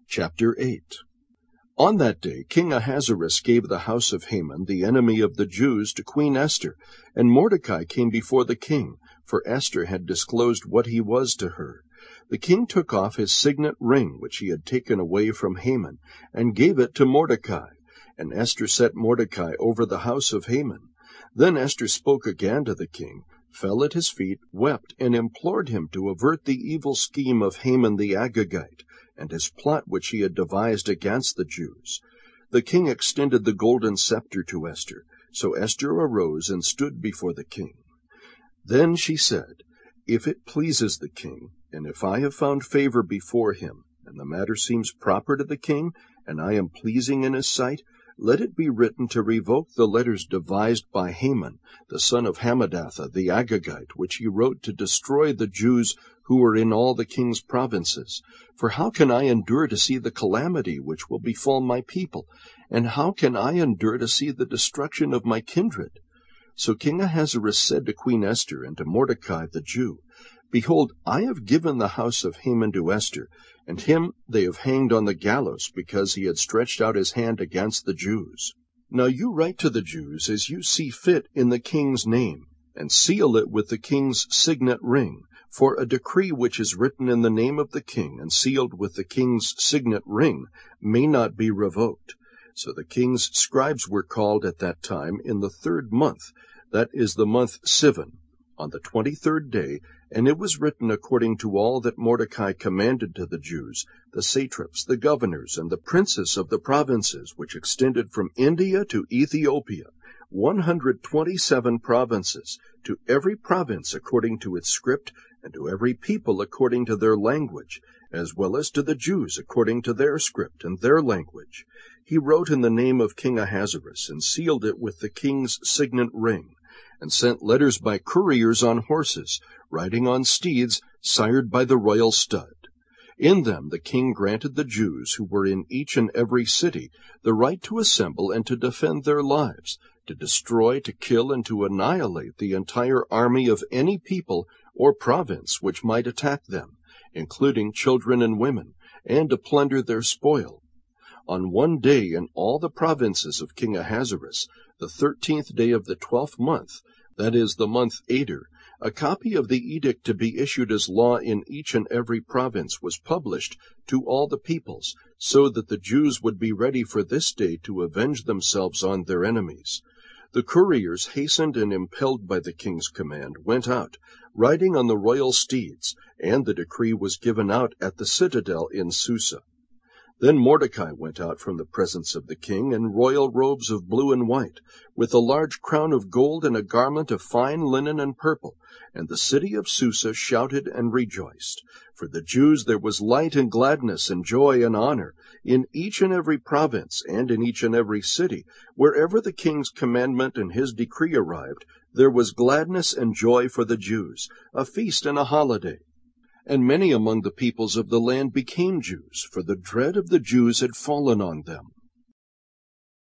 Chapter 8. On that day King Ahasuerus gave the house of Haman, the enemy of the Jews, to Queen Esther, and Mordecai came before the king, for Esther had disclosed what he was to her. The king took off his signet ring, which he had taken away from Haman, and gave it to Mordecai. And Esther set Mordecai over the house of Haman. Then Esther spoke again to the king, fell at his feet, wept, and implored him to avert the evil scheme of Haman the Agagite, and his plot which he had devised against the Jews. The king extended the golden scepter to Esther. So Esther arose and stood before the king. Then she said, "If it pleases the king, and if I have found favor before him, and the matter seems proper to the king, and I am pleasing in his sight, let it be written to revoke the letters devised by Haman, the son of Hammedatha the Agagite, which he wrote to destroy the Jews who were in all the king's provinces. For how can I endure to see the calamity which will befall my people? And how can I endure to see the destruction of my kindred?" So King Ahasuerus said to Queen Esther and to Mordecai the Jew, "Behold, I have given the house of Haman to Esther, and him they have hanged on the gallows, because he had stretched out his hand against the Jews. Now you write to the Jews as you see fit in the king's name, and seal it with the king's signet ring. For a decree which is written in the name of the king and sealed with the king's signet ring may not be revoked." So the king's scribes were called at that time in the 3rd month, that is the month Sivan, on the 23rd day, and it was written according to all that Mordecai commanded to the Jews, the satraps, the governors, and the princes of the provinces, which extended from India to Ethiopia, 127 provinces, to every province according to its script, and to every people according to their language, as well as to the Jews according to their script and their language. He wrote in the name of King Ahasuerus, and sealed it with the king's signet ring, and sent letters by couriers on horses, riding on steeds sired by the royal stud. In them the king granted the Jews, who were in each and every city, the right to assemble and to defend their lives, to destroy, to kill, and to annihilate the entire army of any people or province which might attack them, including children and women, and to plunder their spoil. On one day in all the provinces of King Ahasuerus, the 13th day of the 12th month, that is the month Adar, a copy of the edict to be issued as law in each and every province was published to all the peoples, so that the Jews would be ready for this day to avenge themselves on their enemies. The couriers, hastened and impelled by the king's command, went out, riding on the royal steeds, and the decree was given out at the citadel in Susa. Then Mordecai went out from the presence of the king in royal robes of blue and white, with a large crown of gold and a garment of fine linen and purple, and the city of Susa shouted and rejoiced. For the Jews there was light and gladness and joy and honor, in each and every province and in each and every city. Wherever the king's commandment and his decree arrived, there was gladness and joy for the Jews, a feast and a holiday. And many among the peoples of the land became Jews, for the dread of the Jews had fallen on them.